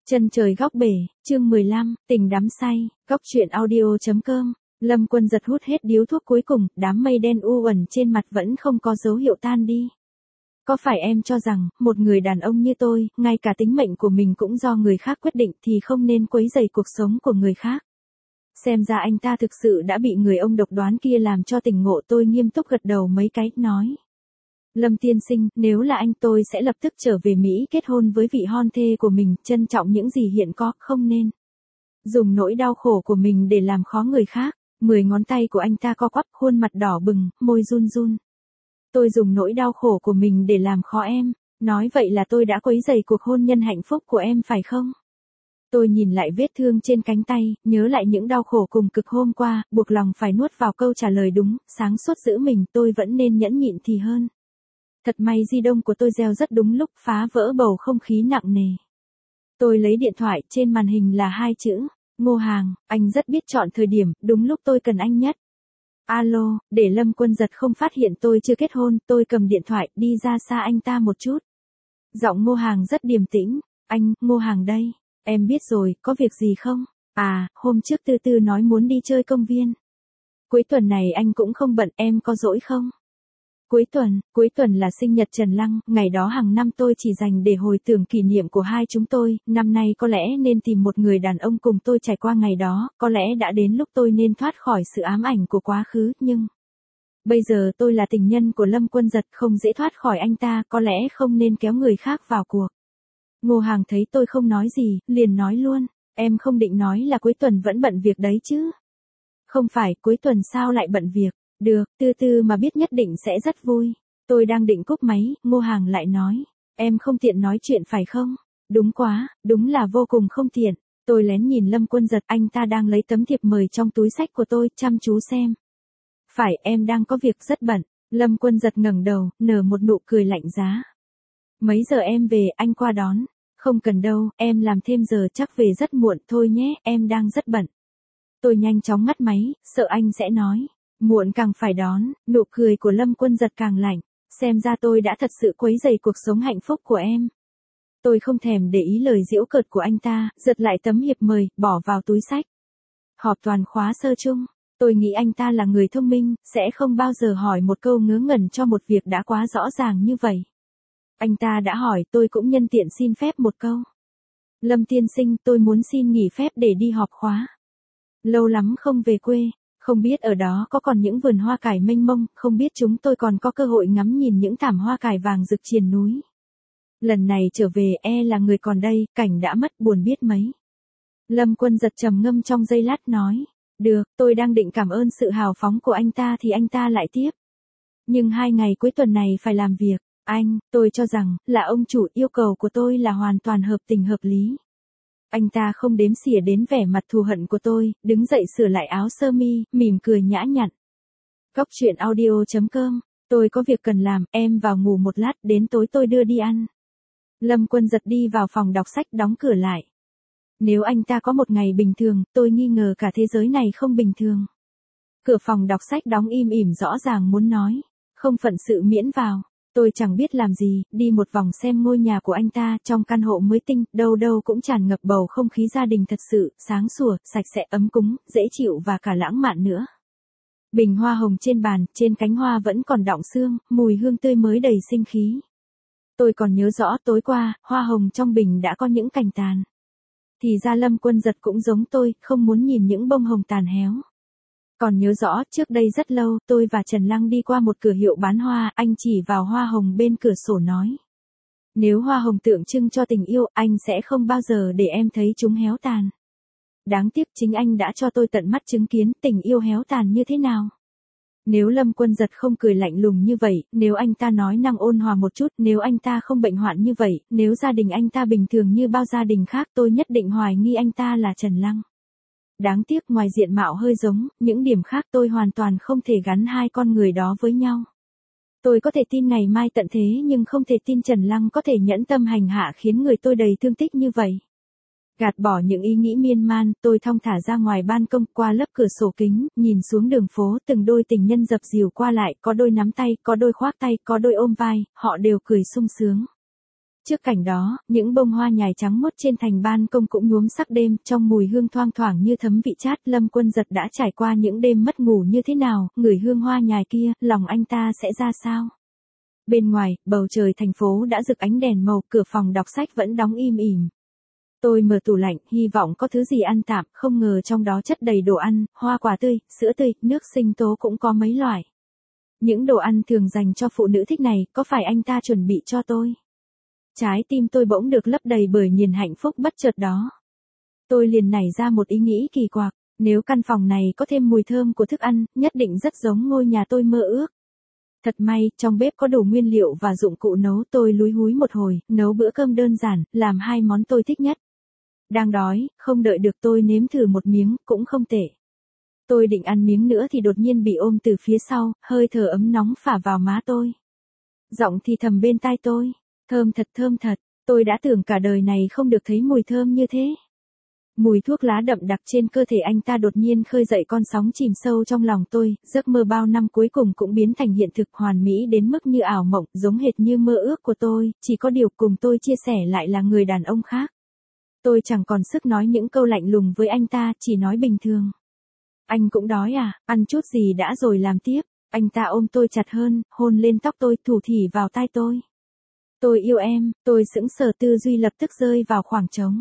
Chân trời góc bể, chương 15, tình đắm say, góc truyện audio.com. Lâm Quân Giật hút hết điếu thuốc cuối cùng, đám mây đen u uẩn trên mặt vẫn không có dấu hiệu tan đi. Có phải em cho rằng, một người đàn ông như tôi, ngay cả tính mệnh của mình cũng do người khác quyết định thì không nên quấy rầy cuộc sống của người khác? Xem ra anh ta thực sự đã bị người ông độc đoán kia làm cho tỉnh ngộ. Tôi nghiêm túc gật đầu mấy cái, nói. Lâm tiên sinh, nếu là anh tôi sẽ lập tức trở về Mỹ kết hôn với vị hôn thê của mình, trân trọng những gì hiện có, không nên dùng nỗi đau khổ của mình để làm khó người khác. 10 ngón tay của anh ta co quắp, khuôn mặt đỏ bừng, môi run run. Tôi dùng nỗi đau khổ của mình để làm khó em, nói vậy là tôi đã quấy rầy cuộc hôn nhân hạnh phúc của em phải không? Tôi nhìn lại vết thương trên cánh tay, nhớ lại những đau khổ cùng cực hôm qua, buộc lòng phải nuốt vào câu trả lời đúng, sáng suốt giữ mình, tôi vẫn nên nhẫn nhịn thì hơn. Thật may di động của tôi reo rất đúng lúc, phá vỡ bầu không khí nặng nề. Tôi lấy điện thoại, trên màn hình là 2 chữ, Ngô Hàng. Anh rất biết chọn thời điểm, đúng lúc tôi cần anh nhất. Alo, để Lâm Quân Giật không phát hiện tôi chưa kết hôn, tôi cầm điện thoại, đi ra xa anh ta một chút. Giọng Ngô Hàng rất điềm tĩnh, anh, Ngô Hàng đây, em biết rồi, có việc gì không? À, hôm trước Tư Tư nói muốn đi chơi công viên. Cuối tuần này anh cũng không bận, em có rỗi không? Cuối tuần là sinh nhật Trần Lăng, ngày đó hàng năm tôi chỉ dành để hồi tưởng kỷ niệm của hai chúng tôi, năm nay có lẽ nên tìm một người đàn ông cùng tôi trải qua ngày đó, có lẽ đã đến lúc tôi nên thoát khỏi sự ám ảnh của quá khứ, nhưng bây giờ tôi là tình nhân của Lâm Quân Giật, không dễ thoát khỏi anh ta, có lẽ không nên kéo người khác vào cuộc. Ngô Hàng thấy tôi không nói gì, liền nói luôn, em không định nói là cuối tuần vẫn bận việc đấy chứ? Không phải, cuối tuần sao lại bận việc? Được, Tư Tư mà biết nhất định sẽ rất vui. Tôi đang định cúp máy, Ngô Hàng lại nói. Em không tiện nói chuyện phải không? Đúng quá, đúng là vô cùng không tiện. Tôi lén nhìn Lâm Quân Giật, anh ta đang lấy tấm thiệp mời trong túi xách của tôi, chăm chú xem. Phải, em đang có việc rất bận. Lâm Quân Giật ngẩng đầu, nở một nụ cười lạnh giá. Mấy giờ em về, anh qua đón. Không cần đâu, em làm thêm giờ chắc về rất muộn, thôi nhé, em đang rất bận. Tôi nhanh chóng ngắt máy, sợ anh sẽ nói. Muộn càng phải đón, nụ cười của Lâm Quân Giật càng lạnh, xem ra tôi đã thật sự quấy rầy cuộc sống hạnh phúc của em. Tôi không thèm để ý lời giễu cợt của anh ta, giật lại tấm hiệp mời, bỏ vào túi xách. Họp toàn khóa sơ chung, tôi nghĩ anh ta là người thông minh, sẽ không bao giờ hỏi một câu ngớ ngẩn cho một việc đã quá rõ ràng như vậy. Anh ta đã hỏi, tôi cũng nhân tiện xin phép một câu. Lâm tiên sinh, tôi muốn xin nghỉ phép để đi họp khóa. Lâu lắm không về quê. Không biết ở đó có còn những vườn hoa cải mênh mông, không biết chúng tôi còn có cơ hội ngắm nhìn những thảm hoa cải vàng rực triền núi. Lần này trở về là người còn đây, cảnh đã mất buồn biết mấy. Lâm Quân Giật trầm ngâm trong giây lát nói. Được, tôi đang định cảm ơn sự hào phóng của anh ta thì anh ta lại tiếp. Nhưng 2 ngày cuối tuần này phải làm việc. Anh, tôi cho rằng, là ông chủ, yêu cầu của tôi là hoàn toàn hợp tình hợp lý. Anh ta không đếm xỉa đến vẻ mặt thù hận của tôi, đứng dậy sửa lại áo sơ mi, mỉm cười nhã nhặn. Góc truyện audio.com, tôi có việc cần làm, em vào ngủ một lát, đến tối tôi đưa đi ăn. Lâm Quân Giật đi vào phòng đọc sách, đóng cửa lại. Nếu anh ta có một ngày bình thường, tôi nghi ngờ cả thế giới này không bình thường. Cửa phòng đọc sách đóng im ỉm, rõ ràng muốn nói, không phận sự miễn vào. Tôi chẳng biết làm gì, đi một vòng xem ngôi nhà của anh ta, trong căn hộ mới tinh, đâu đâu cũng tràn ngập bầu không khí gia đình thật sự, sáng sủa, sạch sẽ, ấm cúng, dễ chịu và cả lãng mạn nữa. Bình hoa hồng trên bàn, trên cánh hoa vẫn còn đọng sương, mùi hương tươi mới đầy sinh khí. Tôi còn nhớ rõ tối qua, hoa hồng trong bình đã có những cành tàn. Thì ra Lâm Quân Giật cũng giống tôi, không muốn nhìn những bông hồng tàn héo. Còn nhớ rõ, trước đây rất lâu, tôi và Trần Lăng đi qua một cửa hiệu bán hoa, anh chỉ vào hoa hồng bên cửa sổ nói. Nếu hoa hồng tượng trưng cho tình yêu, anh sẽ không bao giờ để em thấy chúng héo tàn. Đáng tiếc chính anh đã cho tôi tận mắt chứng kiến tình yêu héo tàn như thế nào. Nếu Lâm Quân Giật không cười lạnh lùng như vậy, nếu anh ta nói năng ôn hòa một chút, nếu anh ta không bệnh hoạn như vậy, nếu gia đình anh ta bình thường như bao gia đình khác, tôi nhất định hoài nghi anh ta là Trần Lăng. Đáng tiếc ngoài diện mạo hơi giống, những điểm khác tôi hoàn toàn không thể gắn hai con người đó với nhau. Tôi có thể tin ngày mai tận thế nhưng không thể tin Trần Lăng có thể nhẫn tâm hành hạ khiến người tôi đầy thương tích như vậy. Gạt bỏ những ý nghĩ miên man, tôi thong thả ra ngoài ban công, qua lớp cửa sổ kính, nhìn xuống đường phố, từng đôi tình nhân dập dìu qua lại, có đôi nắm tay, có đôi khoác tay, có đôi ôm vai, họ đều cười sung sướng. Trước cảnh đó, những bông hoa nhài trắng muốt trên thành ban công cũng nhuốm sắc đêm, trong mùi hương thoang thoảng như thấm vị chát. Lâm Quân Giật đã trải qua những đêm mất ngủ như thế nào, ngửi hương hoa nhài kia, lòng anh ta sẽ ra sao? Bên ngoài, bầu trời thành phố đã rực ánh đèn màu, cửa phòng đọc sách vẫn đóng im ỉm. Tôi mở tủ lạnh, hy vọng có thứ gì ăn tạm, không ngờ trong đó chất đầy đồ ăn, hoa quả tươi, sữa tươi, nước sinh tố cũng có mấy loại. Những đồ ăn thường dành cho phụ nữ thích này, có phải anh ta chuẩn bị cho tôi? Trái tim tôi bỗng được lấp đầy bởi niềm hạnh phúc bất chợt đó. Tôi liền nảy ra một ý nghĩ kỳ quặc, nếu căn phòng này có thêm mùi thơm của thức ăn, nhất định rất giống ngôi nhà tôi mơ ước. Thật may, trong bếp có đủ nguyên liệu và dụng cụ nấu. Tôi lúi húi một hồi, nấu bữa cơm đơn giản, làm 2 món tôi thích nhất. Đang đói, không đợi được tôi nếm thử một miếng, cũng không tệ. Tôi định ăn miếng nữa thì đột nhiên bị ôm từ phía sau, hơi thở ấm nóng phả vào má tôi. Giọng thì thầm bên tai tôi, thơm thật, tôi đã tưởng cả đời này không được thấy mùi thơm như thế. Mùi thuốc lá đậm đặc trên cơ thể anh ta đột nhiên khơi dậy con sóng chìm sâu trong lòng tôi, giấc mơ bao năm cuối cùng cũng biến thành hiện thực, hoàn mỹ đến mức như ảo mộng, giống hệt như mơ ước của tôi, chỉ có điều cùng tôi chia sẻ lại là người đàn ông khác. Tôi chẳng còn sức nói những câu lạnh lùng với anh ta, chỉ nói bình thường. Anh cũng đói à, ăn chút gì đã rồi làm tiếp. Anh ta ôm tôi chặt hơn, hôn lên tóc tôi, thủ thỉ vào tai tôi. Tôi yêu em, tôi sững sờ, tư duy lập tức rơi vào khoảng trống.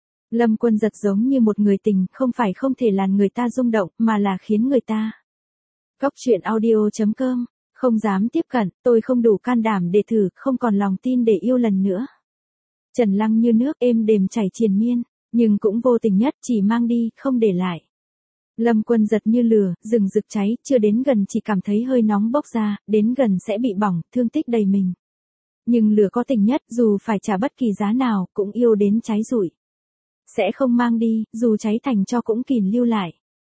Lâm Quân Giật giống như một người tình, không phải không thể làm người ta rung động, mà là khiến người ta. Góc truyện audio.com, không dám tiếp cận, tôi không đủ can đảm để thử, không còn lòng tin để yêu lần nữa. Trần lăng như nước, êm đềm chảy triền miên, nhưng cũng vô tình nhất, chỉ mang đi, không để lại. Lâm Quân Giật như lửa, rừng rực cháy, chưa đến gần chỉ cảm thấy hơi nóng bốc ra, đến gần sẽ bị bỏng, thương tích đầy mình. Nhưng lửa có tình nhất, dù phải trả bất kỳ giá nào, cũng yêu đến cháy rụi. Sẽ không mang đi, dù cháy thành tro cũng kìm lưu lại.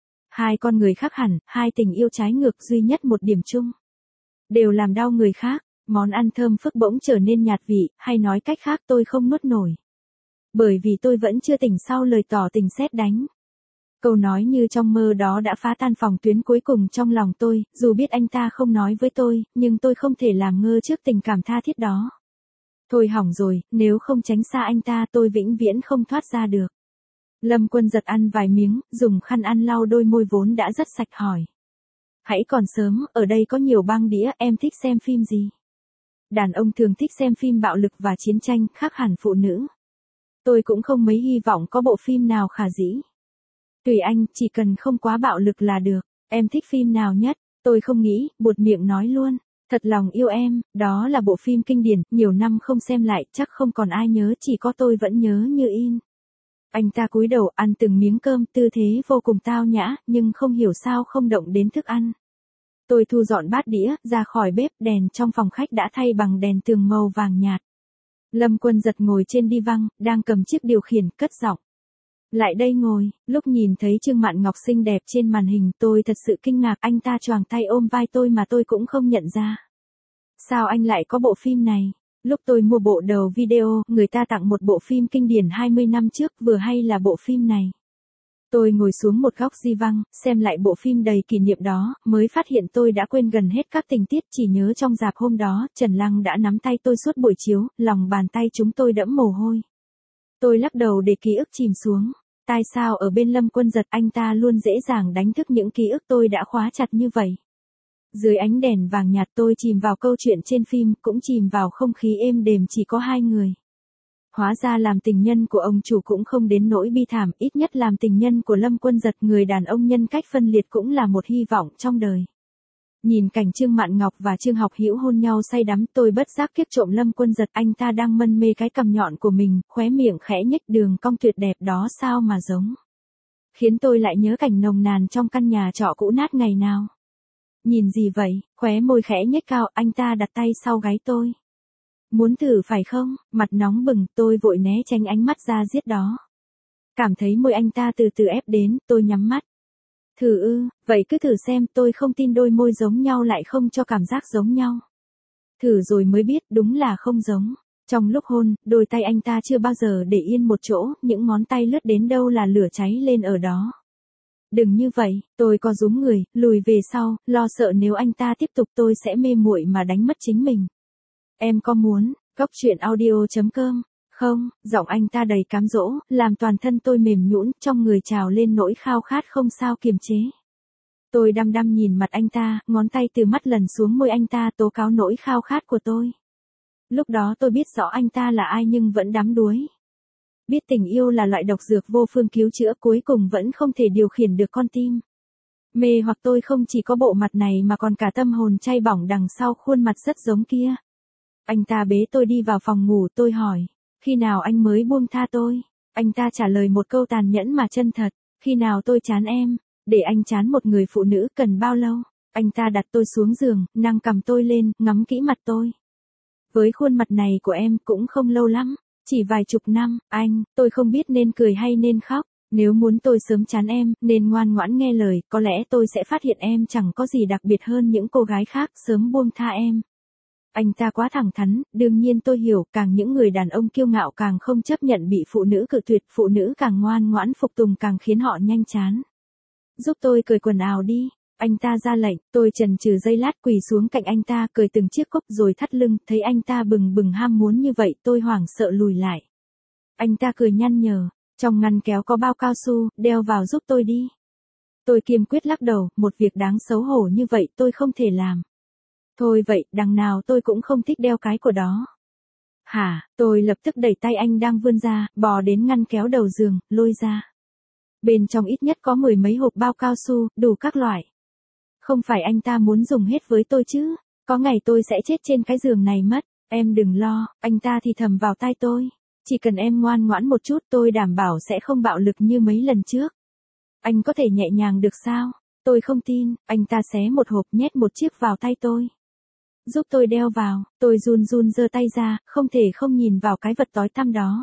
Hai con người khác hẳn, hai tình yêu trái ngược, duy nhất một điểm chung. Đều làm đau người khác, món ăn thơm phức bỗng trở nên nhạt vị, hay nói cách khác tôi không nuốt nổi. Bởi vì tôi vẫn chưa tỉnh sau lời tỏ tình sét đánh. Câu nói như trong mơ đó đã phá tan phòng tuyến cuối cùng trong lòng tôi, dù biết anh ta không nói với tôi, nhưng tôi không thể làm ngơ trước tình cảm tha thiết đó. Thôi hỏng rồi, nếu không tránh xa anh ta tôi vĩnh viễn không thoát ra được. Lâm Quân Giật ăn vài miếng, dùng khăn ăn lau đôi môi vốn đã rất sạch hỏi. Hãy còn sớm, ở đây có nhiều băng đĩa, em thích xem phim gì? Đàn ông thường thích xem phim bạo lực và chiến tranh, khác hẳn phụ nữ. Tôi cũng không mấy hy vọng có bộ phim nào khả dĩ. Tùy anh, chỉ cần không quá bạo lực là được. Em thích phim nào nhất? Tôi không nghĩ, buột miệng nói luôn. Thật lòng yêu em, đó là bộ phim kinh điển, nhiều năm không xem lại, chắc không còn ai nhớ, chỉ có tôi vẫn nhớ như in. Anh ta cúi đầu ăn từng miếng cơm, tư thế vô cùng tao nhã, nhưng không hiểu sao không động đến thức ăn. Tôi thu dọn bát đĩa, ra khỏi bếp, đèn trong phòng khách đã thay bằng đèn tường màu vàng nhạt. Lâm Quân Giật ngồi trên đi văng, đang cầm chiếc điều khiển, cất giọng. Lại đây ngồi, lúc nhìn thấy Trương Mạn Ngọc xinh đẹp trên màn hình tôi thật sự kinh ngạc, anh ta choàng tay ôm vai tôi mà tôi cũng không nhận ra. Sao anh lại có bộ phim này? Lúc tôi mua bộ đầu video, người ta tặng một bộ phim kinh điển 20 năm trước, vừa hay là bộ phim này. Tôi ngồi xuống một góc di văng, xem lại bộ phim đầy kỷ niệm đó, mới phát hiện tôi đã quên gần hết các tình tiết, chỉ nhớ trong rạp hôm đó, Trần Lăng đã nắm tay tôi suốt buổi chiếu, lòng bàn tay chúng tôi đẫm mồ hôi. Tôi lắc đầu để ký ức chìm xuống. Tại sao ở bên Lâm Quân Giật anh ta luôn dễ dàng đánh thức những ký ức tôi đã khóa chặt như vậy? Dưới ánh đèn vàng nhạt tôi chìm vào câu chuyện trên phim, cũng chìm vào không khí êm đềm chỉ có hai người. Hóa ra làm tình nhân của ông chủ cũng không đến nỗi bi thảm, ít nhất làm tình nhân của Lâm Quân Giật, người đàn ông nhân cách phân liệt cũng là một hy vọng trong đời. Nhìn cảnh Trương Mạn Ngọc và Trương Học Hữu hôn nhau say đắm, tôi bất giác kiếp trộm Lâm Quân Giật, anh ta đang mân mê cái cằm nhọn của mình, khóe miệng khẽ nhếch, đường cong tuyệt đẹp đó sao mà giống. Khiến tôi lại nhớ cảnh nồng nàn trong căn nhà trọ cũ nát ngày nào. Nhìn gì vậy? Khóe môi khẽ nhếch cao, anh ta đặt tay sau gáy tôi. Muốn thử phải không? Mặt nóng bừng, tôi vội né tránh ánh mắt ra diết đó. Cảm thấy môi anh ta từ từ ép đến, tôi nhắm mắt. Thử ư, vậy cứ thử xem, tôi không tin đôi môi giống nhau lại không cho cảm giác giống nhau. Thử rồi mới biết, đúng là không giống. Trong lúc hôn, đôi tay anh ta chưa bao giờ để yên một chỗ, những ngón tay lướt đến đâu là lửa cháy lên ở đó. Đừng như vậy, tôi co rúm người, lùi về sau, lo sợ nếu anh ta tiếp tục tôi sẽ mê muội mà đánh mất chính mình. Em có muốn, Cóc truyện audio.com. Không, giọng anh ta đầy cám dỗ, làm toàn thân tôi mềm nhũn, trong người trào lên nỗi khao khát không sao kiềm chế. Tôi đăm đăm nhìn mặt anh ta, ngón tay từ mắt lần xuống môi anh ta tố cáo nỗi khao khát của tôi. Lúc đó tôi biết rõ anh ta là ai nhưng vẫn đắm đuối. Biết tình yêu là loại độc dược vô phương cứu chữa, cuối cùng vẫn không thể điều khiển được con tim. Mê hoặc tôi không chỉ có bộ mặt này mà còn cả tâm hồn chay bỏng đằng sau khuôn mặt rất giống kia. Anh ta bế tôi đi vào phòng ngủ, tôi hỏi, khi nào anh mới buông tha tôi? Anh ta trả lời một câu tàn nhẫn mà chân thật, khi nào tôi chán em? Để anh chán một người phụ nữ cần bao lâu? Anh ta đặt tôi xuống giường, nâng cằm tôi lên, ngắm kỹ mặt tôi. Với khuôn mặt này của em cũng không lâu lắm, chỉ vài chục năm, tôi không biết nên cười hay nên khóc. Nếu muốn tôi sớm chán em, nên ngoan ngoãn nghe lời, có lẽ tôi sẽ phát hiện em chẳng có gì đặc biệt hơn những cô gái khác, sớm buông tha em. Anh ta quá thẳng thắn, đương nhiên tôi hiểu, càng những người đàn ông kiêu ngạo càng không chấp nhận bị phụ nữ cự tuyệt, phụ nữ càng ngoan ngoãn phục tùng càng khiến họ nhanh chán. Giúp tôi cởi quần áo đi. Anh ta ra lệnh, tôi chần chừ giây lát quỳ xuống cạnh anh ta cởi từng chiếc cúc rồi thắt lưng, thấy anh ta bừng bừng ham muốn như vậy tôi hoảng sợ lùi lại. Anh ta cười nhăn nhở, trong ngăn kéo có bao cao su, đeo vào giúp tôi đi. Tôi kiên quyết lắc đầu, một việc đáng xấu hổ như vậy tôi không thể làm. Thôi vậy, đằng nào tôi cũng không thích đeo cái của đó. Hả, tôi lập tức đẩy tay anh đang vươn ra, bò đến ngăn kéo đầu giường, lôi ra. Bên trong ít nhất có 10 mấy hộp bao cao su, đủ các loại. Không phải anh ta muốn dùng hết với tôi chứ, có ngày tôi sẽ chết trên cái giường này mất, em đừng lo, anh ta thì thầm vào tai tôi. Chỉ cần em ngoan ngoãn một chút tôi đảm bảo sẽ không bạo lực như mấy lần trước. Anh có thể nhẹ nhàng được sao? Tôi không tin, anh ta xé một hộp nhét một chiếc vào tay tôi. Giúp tôi đeo vào, tôi run run giơ tay ra, không thể không nhìn vào cái vật tối tăm đó.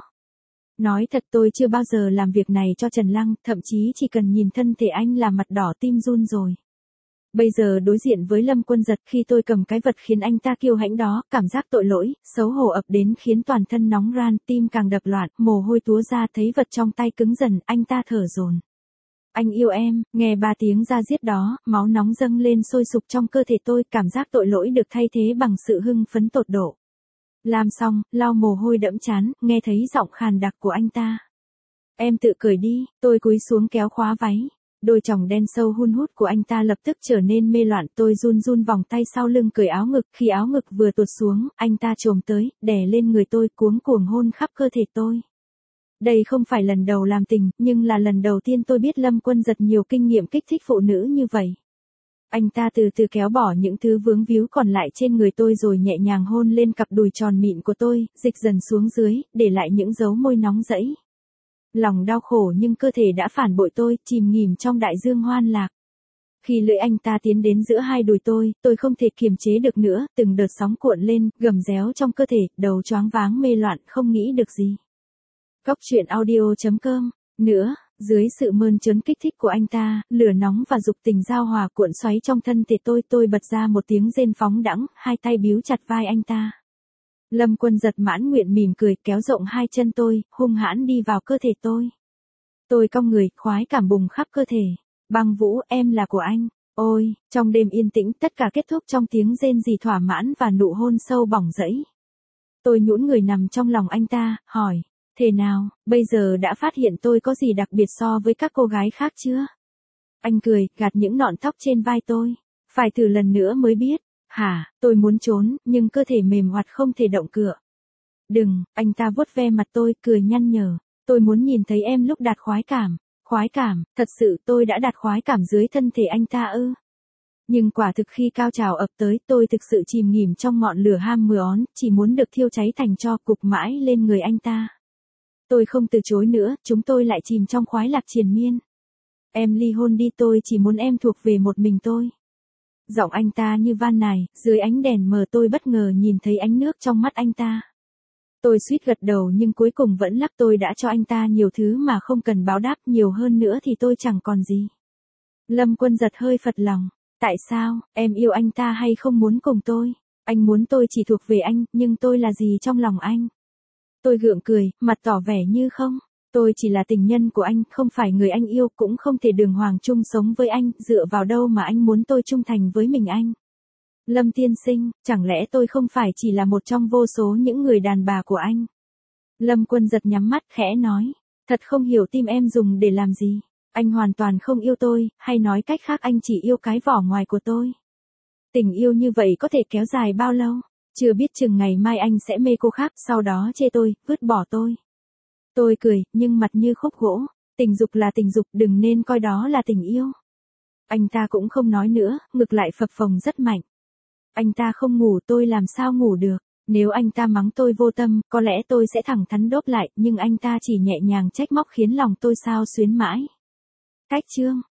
Nói thật tôi chưa bao giờ làm việc này cho Trần Lăng, thậm chí chỉ cần nhìn thân thể anh là mặt đỏ tim run rồi. Bây giờ đối diện với Lâm Quân Giật khi tôi cầm cái vật khiến anh ta kiêu hãnh đó, cảm giác tội lỗi, xấu hổ ập đến khiến toàn thân nóng ran, tim càng đập loạn, mồ hôi túa ra, thấy vật trong tay cứng dần, anh ta thở dồn. Anh yêu em, nghe 3 tiếng ra diết đó, máu nóng dâng lên sôi sục trong cơ thể tôi, cảm giác tội lỗi được thay thế bằng sự hưng phấn tột độ. Làm xong, lau mồ hôi đẫm trán, nghe thấy giọng khàn đặc của anh ta. Em tự cởi đi, tôi cúi xuống kéo khóa váy. Đôi tròng đen sâu hun hút của anh ta lập tức trở nên mê loạn, tôi run run vòng tay sau lưng cởi áo ngực, khi áo ngực vừa tuột xuống, anh ta chồm tới, đè lên người tôi cuống cuồng hôn khắp cơ thể tôi. Đây không phải lần đầu làm tình, nhưng là lần đầu tiên tôi biết Lâm Quân Giật nhiều kinh nghiệm kích thích phụ nữ như vậy. Anh ta từ từ kéo bỏ những thứ vướng víu còn lại trên người tôi rồi nhẹ nhàng hôn lên cặp đùi tròn mịn của tôi, dịch dần xuống dưới, để lại những dấu môi nóng rẫy. Lòng đau khổ nhưng cơ thể đã phản bội tôi, chìm nghỉm trong đại dương hoan lạc. Khi lưỡi anh ta tiến đến giữa hai đùi tôi không thể kiềm chế được nữa, từng đợt sóng cuộn lên, gầm réo trong cơ thể, đầu choáng váng mê loạn, không nghĩ được gì. Cóc truyện audio.com. Nữa, dưới sự mơn trớn kích thích của anh ta, lửa nóng và dục tình giao hòa cuộn xoáy trong thân thể tôi bật ra một tiếng rên phóng đãng, hai tay bíu chặt vai anh ta. Lâm Quân Giật mãn nguyện mỉm cười, kéo rộng hai chân tôi, hung hãn đi vào cơ thể tôi. Tôi cong người, khoái cảm bùng khắp cơ thể. Băng Vũ, em là của anh. Ôi, trong đêm yên tĩnh, tất cả kết thúc trong tiếng rên rỉ thỏa mãn và nụ hôn sâu bỏng rẫy. Tôi nhũn người nằm trong lòng anh ta, hỏi, thế nào, bây giờ đã phát hiện tôi có gì đặc biệt so với các cô gái khác chưa? Anh cười, gạt những nọn tóc trên vai tôi. Phải thử lần nữa mới biết. Hả, tôi muốn trốn, nhưng cơ thể mềm oặt không thể động cựa. Đừng, anh ta vuốt ve mặt tôi, cười nhăn nhở. Tôi muốn nhìn thấy em lúc đạt khoái cảm. Khoái cảm, thật sự tôi đã đạt khoái cảm dưới thân thể anh ta ư. Nhưng quả thực khi cao trào ập tới tôi thực sự chìm nghỉm trong ngọn lửa ham mưa ón, chỉ muốn được thiêu cháy thành tro cục mãi lên người anh ta. Tôi không từ chối nữa, chúng tôi lại chìm trong khoái lạc triền miên. Em ly hôn đi, tôi chỉ muốn em thuộc về một mình tôi. Giọng anh ta như van nài, dưới ánh đèn mờ tôi bất ngờ nhìn thấy ánh nước trong mắt anh ta. Tôi suýt gật đầu nhưng cuối cùng vẫn lắc, tôi đã cho anh ta nhiều thứ mà không cần báo đáp, nhiều hơn nữa thì tôi chẳng còn gì. Lâm Quân Giật hơi phật lòng. Tại sao, em yêu anh ta hay không muốn cùng tôi? Anh muốn tôi chỉ thuộc về anh, nhưng tôi là gì trong lòng anh? Tôi gượng cười, mặt tỏ vẻ như không. Tôi chỉ là tình nhân của anh, không phải người anh yêu, cũng không thể đường hoàng chung sống với anh, dựa vào đâu mà anh muốn tôi trung thành với mình anh. Lâm tiên sinh, chẳng lẽ tôi không phải chỉ là một trong vô số những người đàn bà của anh? Lâm Quân Giật nhắm mắt khẽ nói. Thật không hiểu tim em dùng để làm gì. Anh hoàn toàn không yêu tôi, hay nói cách khác anh chỉ yêu cái vỏ ngoài của tôi. Tình yêu như vậy có thể kéo dài bao lâu? Chưa biết chừng ngày mai anh sẽ mê cô khác, sau đó chê tôi, vứt bỏ tôi. Tôi cười, nhưng mặt như khúc gỗ. Tình dục là tình dục, đừng nên coi đó là tình yêu. Anh ta cũng không nói nữa, ngực lại phập phồng rất mạnh. Anh ta không ngủ, tôi làm sao ngủ được. Nếu anh ta mắng tôi vô tâm, có lẽ tôi sẽ thẳng thắn đốp lại, nhưng anh ta chỉ nhẹ nhàng trách móc khiến lòng tôi xao xuyến mãi. Cách chương